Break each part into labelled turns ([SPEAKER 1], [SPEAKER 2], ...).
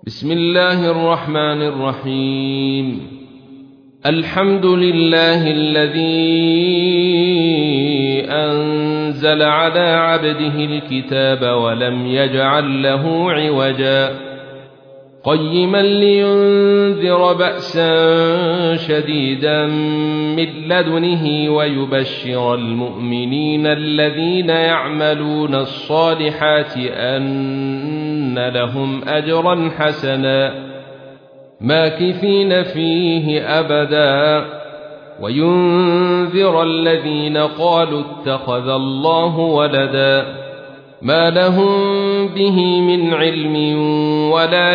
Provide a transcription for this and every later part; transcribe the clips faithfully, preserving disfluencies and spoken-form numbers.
[SPEAKER 1] بسم الله الرحمن الرحيم. الحمد لله الذي أنزل على عبده الكتاب ولم يجعل له عوجا قيما لينذر بأسا شديدا من لدنه ويبشر المؤمنين الذين يعملون الصالحات أن لهم أجرا حسنا ماكثين فيه أبدا وينذر الذين قالوا اتخذ الله ولدا ما لهم به من علم ولا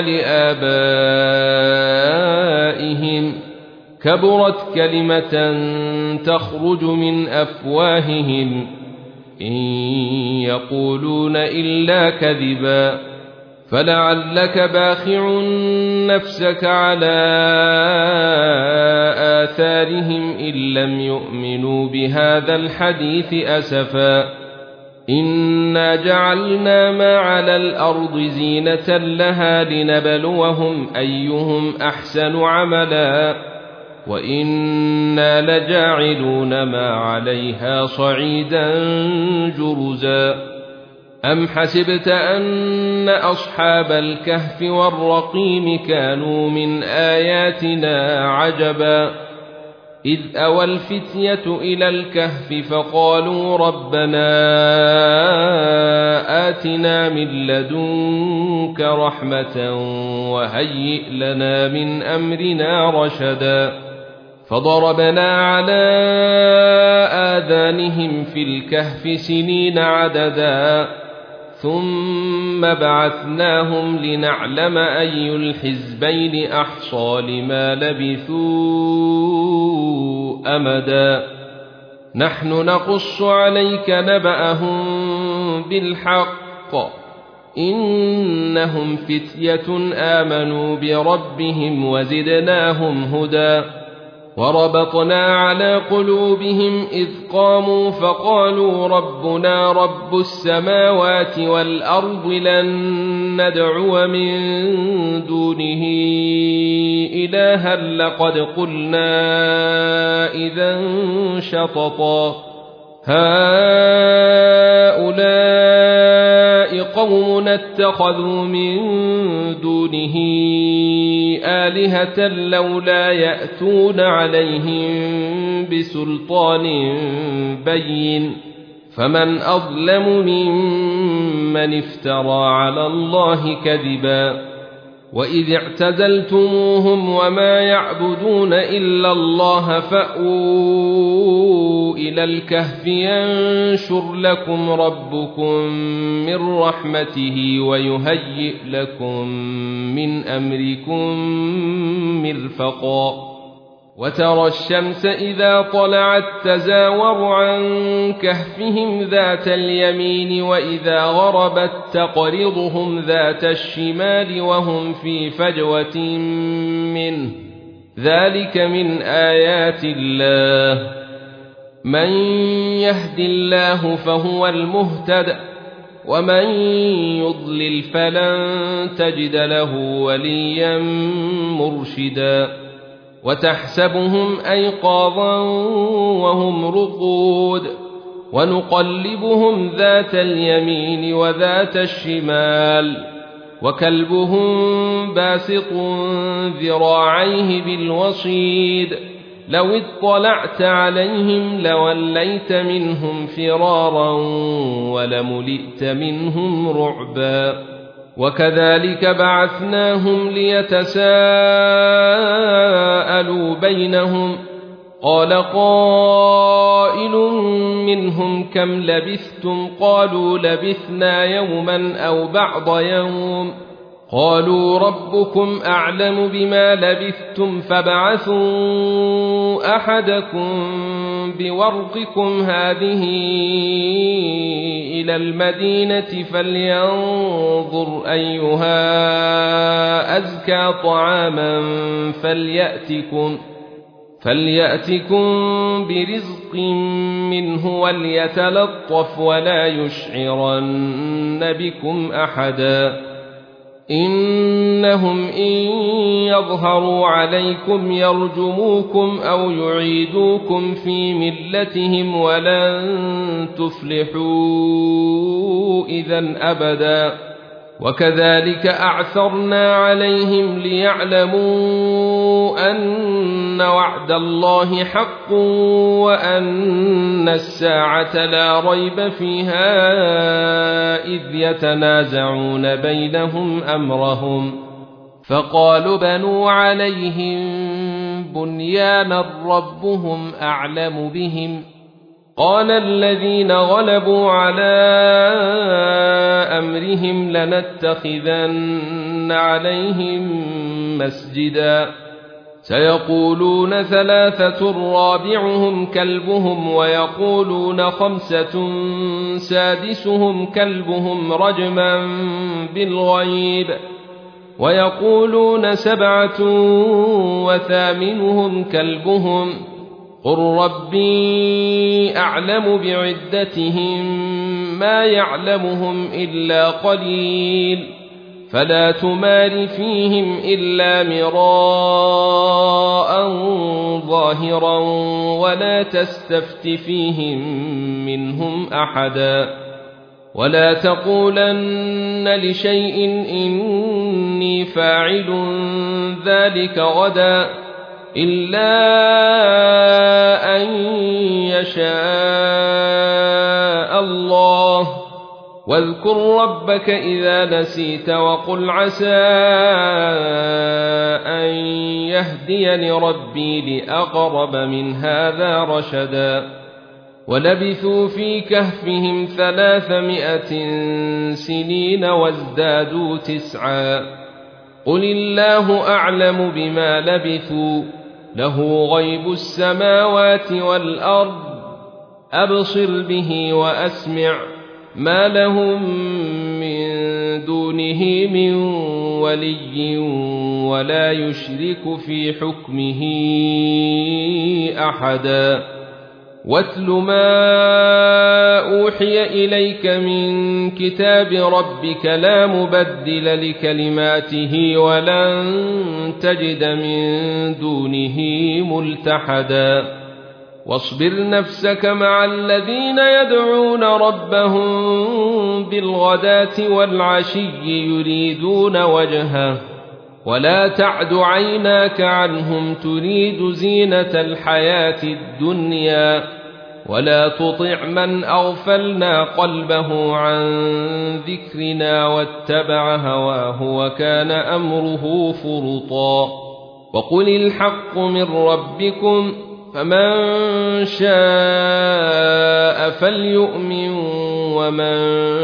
[SPEAKER 1] لآبائهم كبرت كلمة تخرج من أفواههم إن يقولون إلا كذبا فلعلك باخع نفسك على آثارهم إن لم يؤمنوا بهذا الحديث أسفا إنا جعلنا ما على الأرض زينة لها لنبلوهم أيهم أحسن عملا وإنا لجاعلون ما عليها صعيدا جرزا أم حسبت أن أصحاب الكهف والرقيم كانوا من آياتنا عجبا إذ أوى الفتية إلى الكهف فقالوا ربنا آتنا من لدنك رحمة وهيئ لنا من أمرنا رشدا فضربنا على آذانهم في الكهف سنين عددا ثم بعثناهم لنعلم أي الحزبين أحصى لما لبثوا أمدا نحن نقص عليك نبأهم بالحق إنهم فتية آمنوا بربهم وزدناهم هدى وربطنا على قلوبهم إذ قاموا فقالوا ربنا رب السماوات والأرض لن ندعو من دونه إلها لقد قلنا إذا شططا هؤلاء قوم اتخذوا من دونه آلهة لولا يأتون عليهم بسلطان بين فمن أظلم ممن افترى على الله كذبا وإذ اعتزلتموهم وما يعبدون إلا الله فأووا إلى الكهف ينشر لكم ربكم من رحمته ويهيئ لكم من أمركم مرفقا وترى الشمس إذا طلعت تزاور عن كهفهم ذات اليمين وإذا غربت تقرضهم ذات الشمال وهم في فجوة منه ذلك من آيات الله من يهد الله فهو المهتد ومن يضلل فلن تجد له وليا مرشدا وتحسبهم أيقاظا وهم رقود ونقلبهم ذات اليمين وذات الشمال وكلبهم باسط ذراعيه بالوصيد لو اطلعت عليهم لوليت منهم فرارا ولملئت منهم رعبا وكذلك بعثناهم ليتساءلوا بينهم قال قائل منهم كم لبثتم قالوا لبثنا يوما أو بعض يوم قالوا ربكم أعلم بما لبثتم فابعثوا أحدكم بورقكم هذه إلى المدينة فلينظر أيها أزكى طعاما فليأتكم فليأتكم برزق منه وليتلطف ولا يشعرن بكم أحدا إن إنهم إن يظهروا عليكم يرجموكم أو يعيدوكم في ملتهم ولن تفلحوا إذا أبدا وكذلك أعثرنا عليهم ليعلموا أن وعد الله حق وأن الساعة لا ريب فيها إذ يتنازعون بينهم أمرهم فقالوا بنوا عليهم بنيانا ربهم أعلم بهم قال الذين غلبوا على أمرهم لنتخذن عليهم مسجدا سيقولون ثلاثة رابعهم كلبهم ويقولون خمسة سادسهم كلبهم رجما بالغيب ويقولون سبعة وثامنهم كلبهم قل ربي أعلم بعدتهم ما يعلمهم إلا قليل فلا تمار فيهم إلا مراء ظاهرا ولا تستفت فيهم منهم أحدا ولا تقولن لشيء إني فاعل ذلك غدا إلا أن يشاء الله واذكر ربك إذا نسيت وقل عسى أن يهديني ربي لأقرب من هذا رشدا ولبثوا في كهفهم ثلاثمائة سنين وازدادوا تسعا قل الله أعلم بما لبثوا له غيب السماوات والأرض أبصر به وأسمع ما لهم من دونه من ولي ولا يشرك في حكمه أحدا واتل ما أوحي إليك من كتاب ربك لا مبدل لكلماته ولن تجد من دونه ملتحدا واصبر نفسك مع الذين يدعون ربهم بالغداة والعشي يريدون وجهه ولا تعد عيناك عنهم تريد زينة الحياة الدنيا ولا تطع من أغفلنا قلبه عن ذكرنا واتبع هواه وكان أمره فرطا وقل الحق من ربكم فمن شاء فليؤمن ومن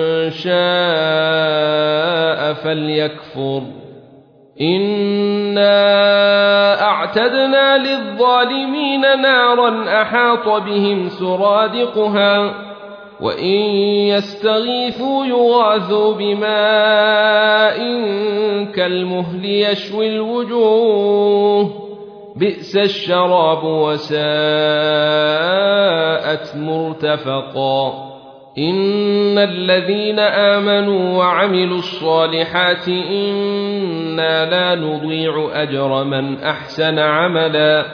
[SPEAKER 1] شاء فليكفر إنا أعتدنا للظالمين نارا أحاط بهم سرادقها وإن يستغيثوا يغاثوا بماء كالمهل يشوي الوجوه بئس الشراب وساءت مرتفقا إن الذين آمنوا وعملوا الصالحات إنا لا نضيع أجر من أحسن عملا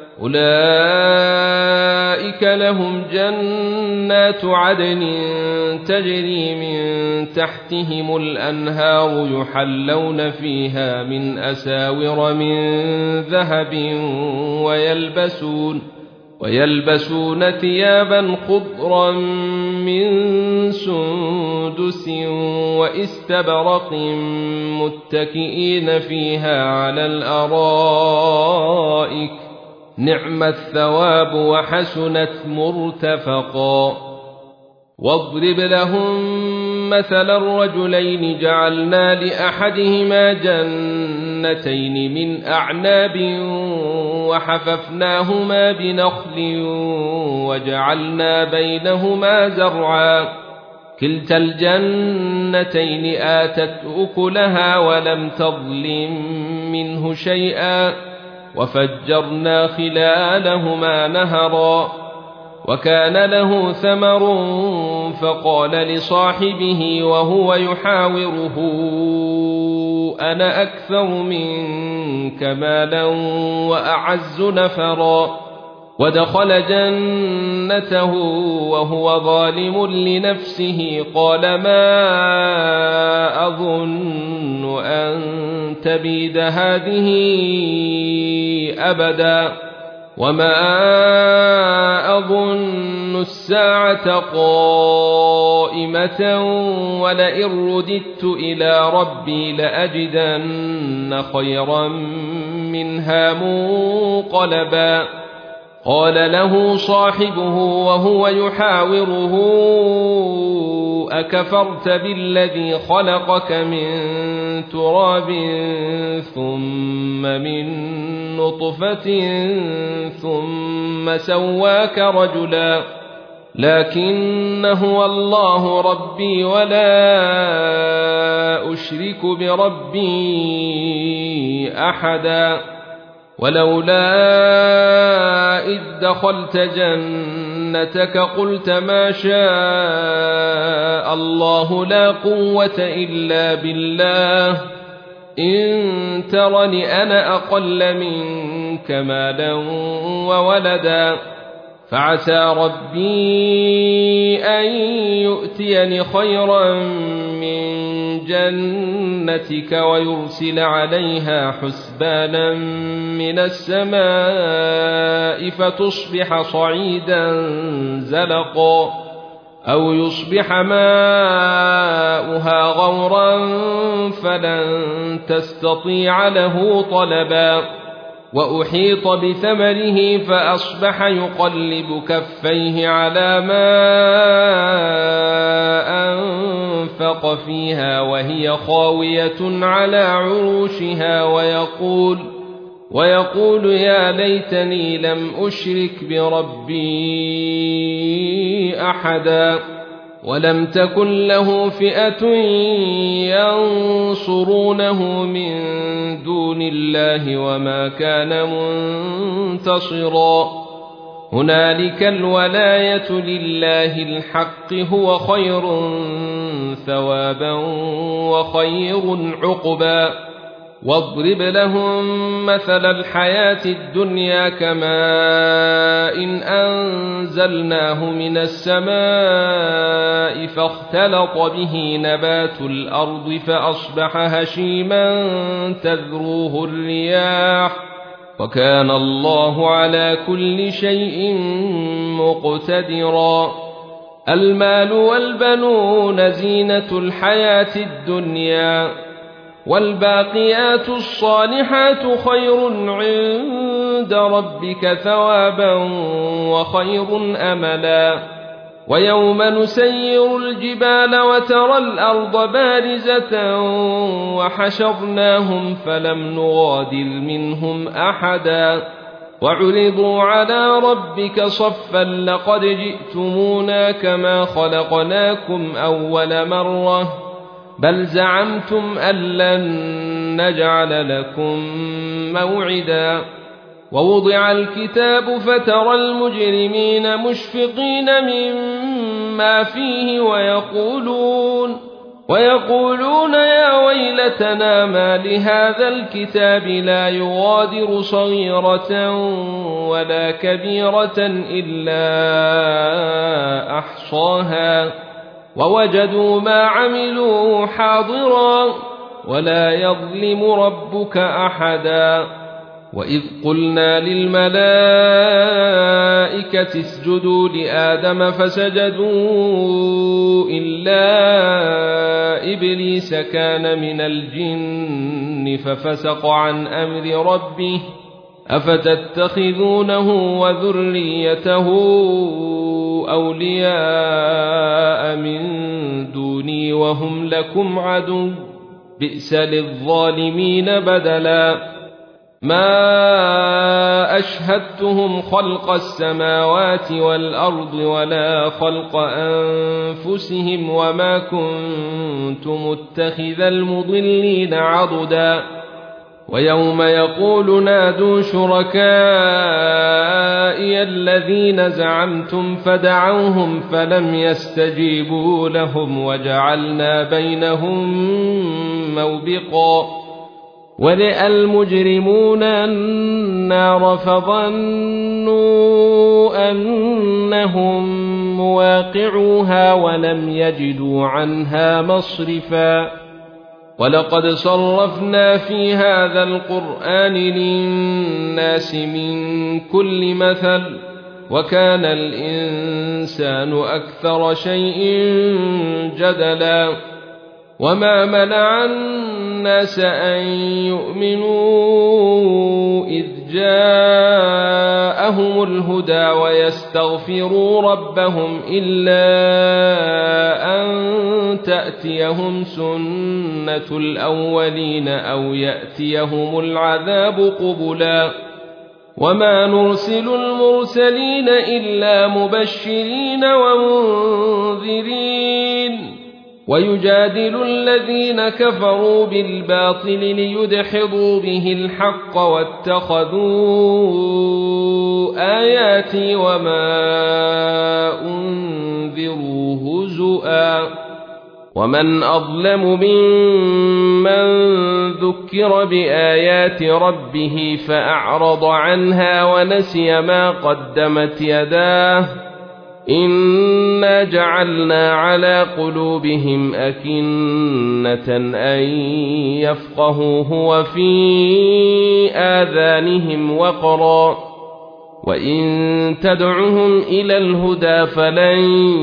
[SPEAKER 1] أولئك لهم جنات عدن تجري من تحتهم الأنهار يحلون فيها من أساور من ذهب ويلبسون ويلبسون ثيابا خضرا من سندس واستبرق متكئين فيها على الأرائك نعم الثواب وحسنت مرتفقا واضرب لهم مثل الرجلين جعلنا لأحدهما جنتين من أعناب وحففناهما بنخل وجعلنا بينهما زرعا كلتا الجنتين آتت أكلها ولم تظلم منه شيئا وفجرنا خلالهما نهرا وكان له ثمر فقال لصاحبه وهو يحاوره أنا أكثر منك مالا وأعز نفرا ودخل جنته وهو ظالم لنفسه قال ما أظن أن تبيد هذه أبدا وما أظن الساعة قائمة ولئن رددت إلى ربي لأجدن خيرا منها منقلبا قال له صاحبه وهو يحاوره أكفرت بالذي خلقك من تراب ثم من نطفة ثم سواك رجلا لكن هو الله ربي ولا أشرك بربي أحدا ولولا إذ دخلت جنتك قلت ما شاء الله لا قوة إلا بالله إن ترني أنا أقل منك مالا وولدا فعسى ربي أن يؤتيني خيرا من جنتك ويرسل عليها حسبانا من السماء فتصبح صعيدا زلقا أو يصبح ماؤها غورا فلن تستطيع له طلبا وأحيط بثمره فأصبح يقلب كفيه على ما أنفق فيها وهي خاوية على عروشها ويقول, ويقول يا ليتني لم أشرك بربي أحدا ولم تكن له فئة ينصرونه من دون الله وما كان منتصرا هنالك الولاية لله الحق هو خير ثوابا وخير عقبا واضرب لهم مثل الحياة الدنيا كماء إن أنزلناه من السماء فاختلط به نبات الأرض فأصبح هشيما تذروه الرياح وكان الله على كل شيء مقتدرا المال والبنون زينة الحياة الدنيا والباقيات الصالحات خير عند ربك ثوابا وخير أملا ويوم نسير الجبال وترى الأرض بارزة وحشرناهم فلم نغادر منهم أحدا وعرضوا على ربك صفا لقد جئتمونا كما خلقناكم أول مرة بل زعمتم أن لن نجعل لكم موعدا ووضع الكتاب فترى المجرمين مشفقين مما فيه ويقولون, ويقولون يا ويلتنا ما لهذا الكتاب لا يغادر صغيرة ولا كبيرة إلا أحصاها ووجدوا ما عملوا حاضرا ولا يظلم ربك أحدا وإذ قلنا للملائكة اسجدوا لآدم فسجدوا إلا إبليس كان من الجن ففسق عن أمر ربه أفتتخذونه وذريته أولياء من دوني وهم لكم عدو بئس للظالمين بدلا ما أشهدتهم خلق السماوات والأرض ولا خلق أنفسهم وما كنت متخذ المضلين عضدا ويوم يقول نادوا شركائي الذين زعمتم فدعوهم فلم يستجيبوا لهم وجعلنا بينهم موبقا ورأى المجرمون النار فظنوا أنهم مواقعوها ولم يجدوا عنها مصرفا ولقد صرفنا في هذا القرآن للناس من كل مثل وكان الإنسان أكثر شيء جدلا وما منع الناس أن يؤمنوا إذ جاءهم الهدى ويستغفروا ربهم إلا أن تأتيهم سنة الأولين أو يأتيهم العذاب قبلا وما نرسل المرسلين إلا مبشرين ومنذرين ويجادل الذين كفروا بالباطل ليدحضوا به الحق واتخذوا آياتي وما أنذروا هزؤا ومن أظلم ممن ذكر بآيات ربه فأعرض عنها ونسي ما قدمت يداه إنا جعلنا على قلوبهم أكنة أن يفقهوه وفي آذانهم وقرا وإن تدعهم إلى الهدى فلن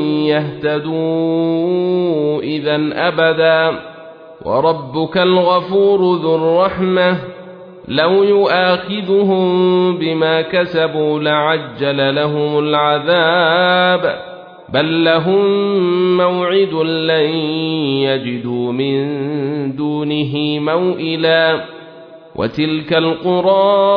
[SPEAKER 1] يهتدوا إذا أبدا وربك الغفور ذو الرحمة لو يؤاخذهم بما كسبوا لعجل لهم العذاب بل لهم موعد لن يجدوا من دونه موئلا وتلك القرى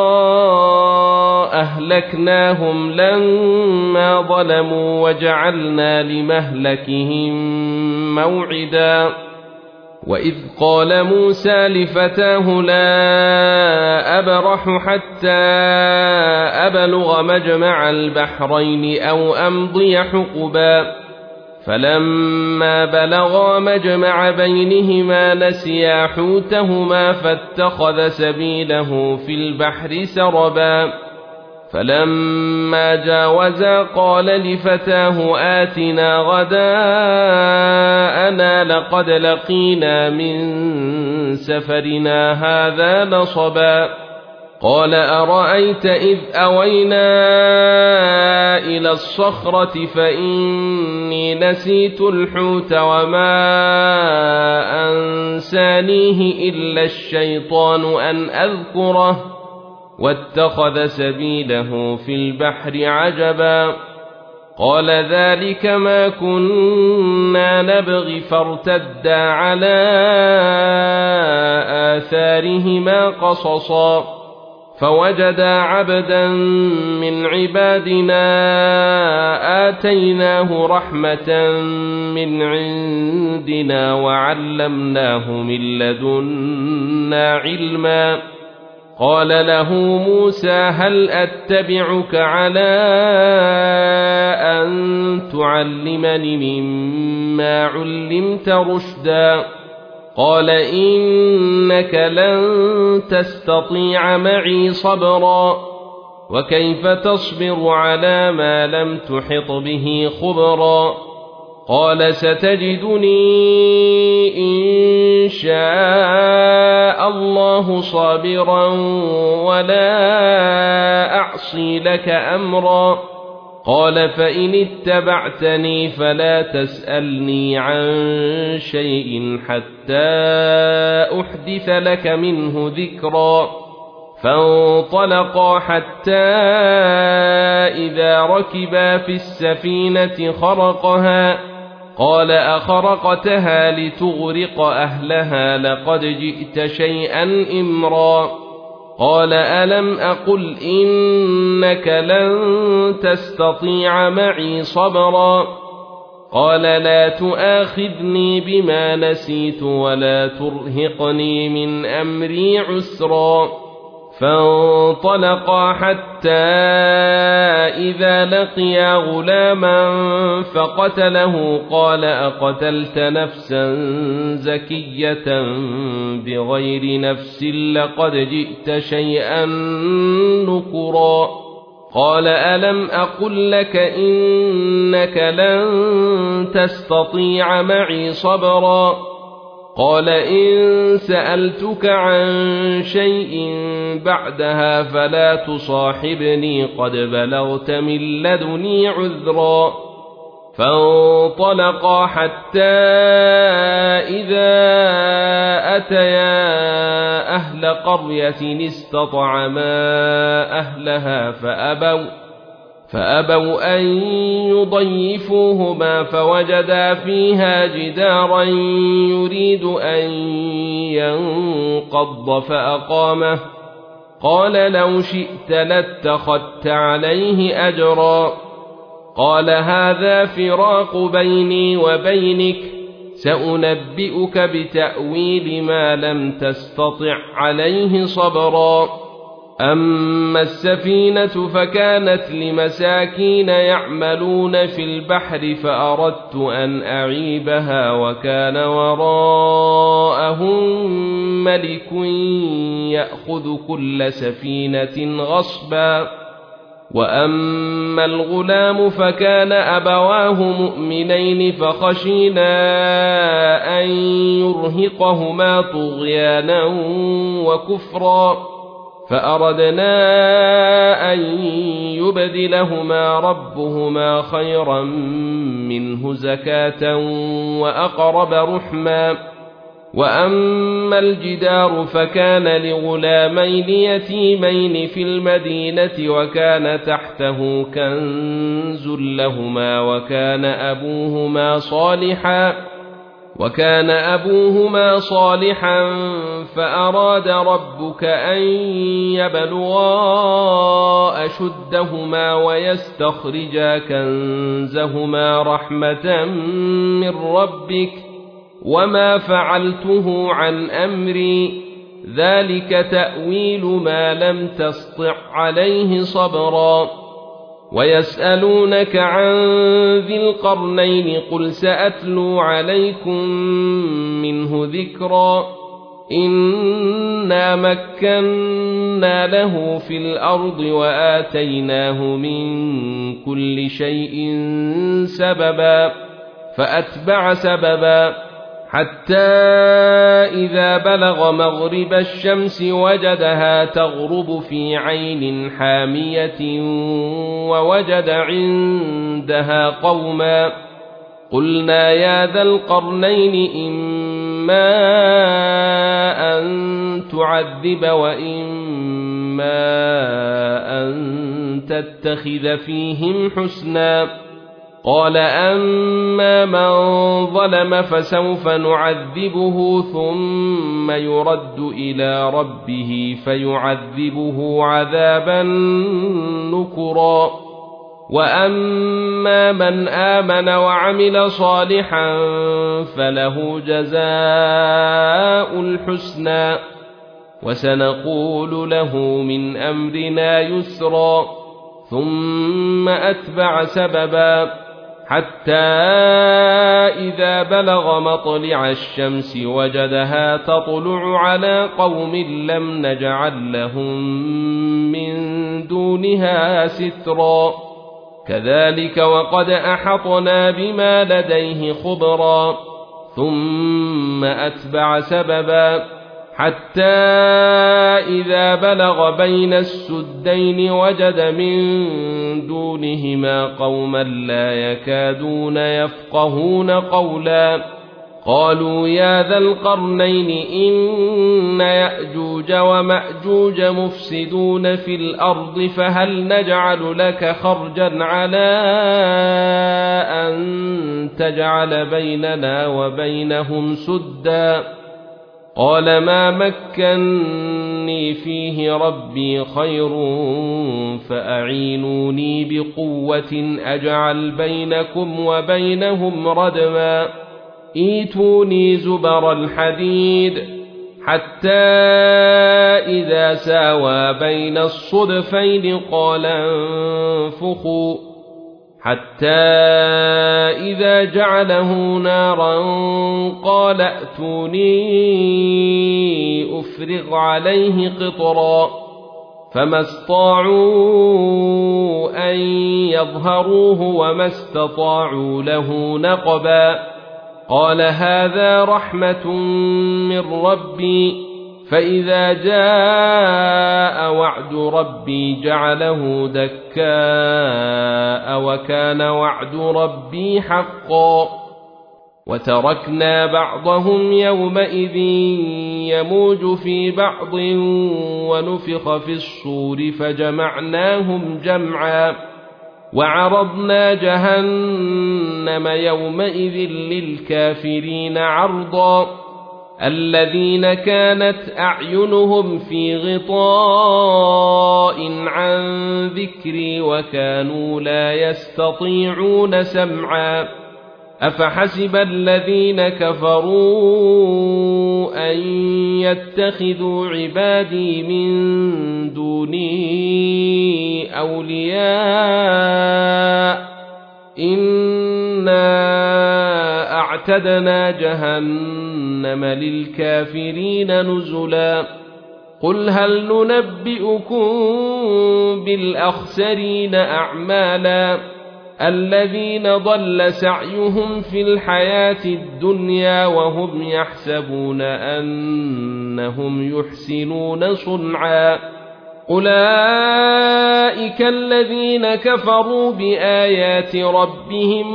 [SPEAKER 1] أهلكناهم لما ظلموا وجعلنا لمهلكهم موعدا وإذ قال موسى لفتاه لا أبرح حتى أبلغ مجمع البحرين أو أمضي حقبا فلما بلغا مجمع بينهما نسيا حوتهما فاتخذ سبيله في البحر سربا فلما جاوزا قال لفتاه آتنا غداءنا لقد لقينا من سفرنا هذا نصبا قال أرأيت إذ أوينا إلى الصخرة فإني نسيت الحوت وما أنسانيه إلا الشيطان أن أذكره واتخذ سبيله في البحر عجبا قال ذلك ما كنا نبغي فارتدا على آثارهما قصصا فوجدا عبدا من عبادنا آتيناه رحمة من عندنا وعلمناه من لدنا علما قال له موسى هل أتبعك على أن تعلمني مما علمت رشدا قال إنك لن تستطيع معي صبرا وكيف تصبر على ما لم تحط به خبرا قال ستجدني إن شاء الله صابرا ولا أعصي لك أمرا قال فإن اتبعتني فلا تسألني عن شيء حتى أحدث لك منه ذكرا فانطلقا حتى إذا ركبا في السفينة خرقها قال أخرقتها لتغرق أهلها لقد جئت شيئا إمرا قال ألم أقل إنك لن تستطيع معي صبرا قال لا تؤاخذني بما نسيت ولا ترهقني من أمري عسرا فانطلقا حتى إذا لقيا غلاما فقتله قال أقتلت نفسا زكية بغير نفس لقد جئت شيئا نكرا قال ألم أقل لك إنك لن تستطيع معي صبرا قال إن سألتك عن شيء بعدها فلا تصاحبني قد بلغت من لدني عذرا فانطلقا حتى إذا أتيا أهل قرية استطعما أهلها فأبوا فأبوا أن يضيفوهما فوجدا فيها جدارا يريد أن ينقض فأقامه قال لو شئت لاتخذت عليه أجرا قال هذا فراق بيني وبينك سأنبئك بتأويل ما لم تستطع عليه صبرا أما السفينة فكانت لمساكين يعملون في البحر فأردت أن أعيبها وكان وراءهم ملك يأخذ كل سفينة غصبا وأما الغلام فكان أبواه مؤمنين فخشينا أن يرهقهما طغيانا وكفرا فأردنا أن يبدلهما ربهما خيرا منه زكاة وأقرب رحما وأما الجدار فكان لغلامين يتيمين في المدينة وكان تحته كنز لهما وكان أبوهما صالحا وكان أبوهما صالحا فأراد ربك أن يبلغا أشدهما ويستخرجا كنزهما رحمة من ربك وما فعلته عن أمري ذلك تأويل ما لم تسطع عليه صبرا ويسألونك عن ذي القرنين قل سأتلو عليكم منه ذكرا إنا مكنا له في الأرض وآتيناه من كل شيء سببا فأتبع سببا حتى إذا بلغ مغرب الشمس وجدها تغرب في عين حامية ووجد عندها قوما قلنا يا ذا القرنين إما أن تعذب وإما أن تتخذ فيهم حسنا قال أما من ظلم فسوف نعذبه ثم يرد إلى ربه فيعذبه عذابا نكرا وأما من آمن وعمل صالحا فله جزاء الحسنى وسنقول له من أمرنا يسرا ثم أتبع سببا حتى إذا بلغ مطلع الشمس وجدها تطلع على قوم لم نجعل لهم من دونها سترا كذلك وقد أحطنا بما لديه خبرا ثم أتبع سببا حتى إذا بلغ بين السدين وجد من دونهما قوما لا يكادون يفقهون قولا قالوا يا ذا القرنين إن يأجوج ومأجوج مفسدون في الأرض فهل نجعل لك خرجا على أن تجعل بيننا وبينهم سدا قال ما مكني فيه ربي خير فأعينوني بقوة أجعل بينكم وبينهم ردما ايتوني زبر الحديد حتى إذا ساوى بين الصدفين قال انفخوا حتى إذا جعله نارا قال ائتوني أفرغ عليه قطرا فما استطاعوا أن يظهروه وما استطاعوا له نقبا قال هذا رحمة من ربي فإذا جاء وعد ربي جعله دكاء وكان وعد ربي حقا وتركنا بعضهم يومئذ يموج في بعض ونفخ في الصور فجمعناهم جمعا وعرضنا جهنم يومئذ للكافرين عرضا الذين كانت أعينهم في غطاء عن ذكري وكانوا لا يستطيعون سمعا أفحسب الذين كفروا أن يتخذوا عبادي من دوني أولياء إنا أعتدنا جهنم للكافرين نزلا قل هل ننبئكم بالأخسرين أعمالا الذين ضل سعيهم في الحياة الدنيا وهم يحسبون أنهم يحسنون صنعا أولئك الذين كفروا بآيات ربهم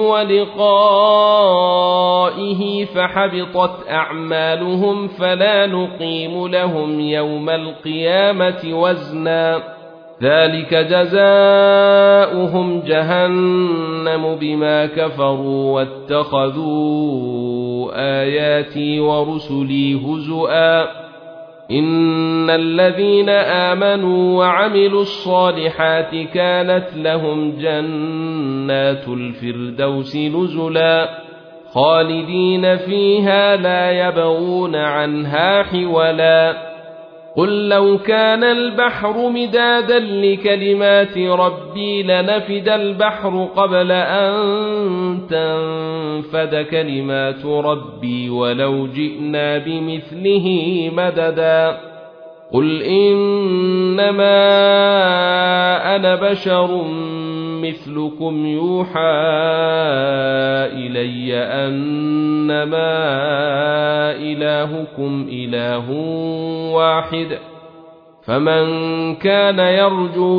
[SPEAKER 1] ولقائه فحبطت أعمالهم فلا نقيم لهم يوم القيامة وزنا ذلك جزاؤهم جهنم بما كفروا واتخذوا آياتي ورسلي هزؤا إن الذين آمنوا وعملوا الصالحات كانت لهم جنات الفردوس نزلا خالدين فيها لا يبغون عنها حولا قل لو كان البحر مدادا لكلمات ربي لنفد البحر قبل أن تنفد كلمات ربي ولو جئنا بمثله مددا قل إنما أنا بشر مثلكم يوحى إلي أنما إلهكم إله واحد فمن كان يرجو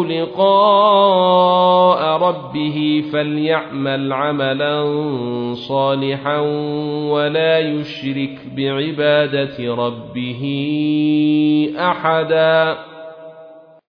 [SPEAKER 1] لقاء ربه فليعمل عملا صالحا ولا يشرك بعبادة ربه أحدا.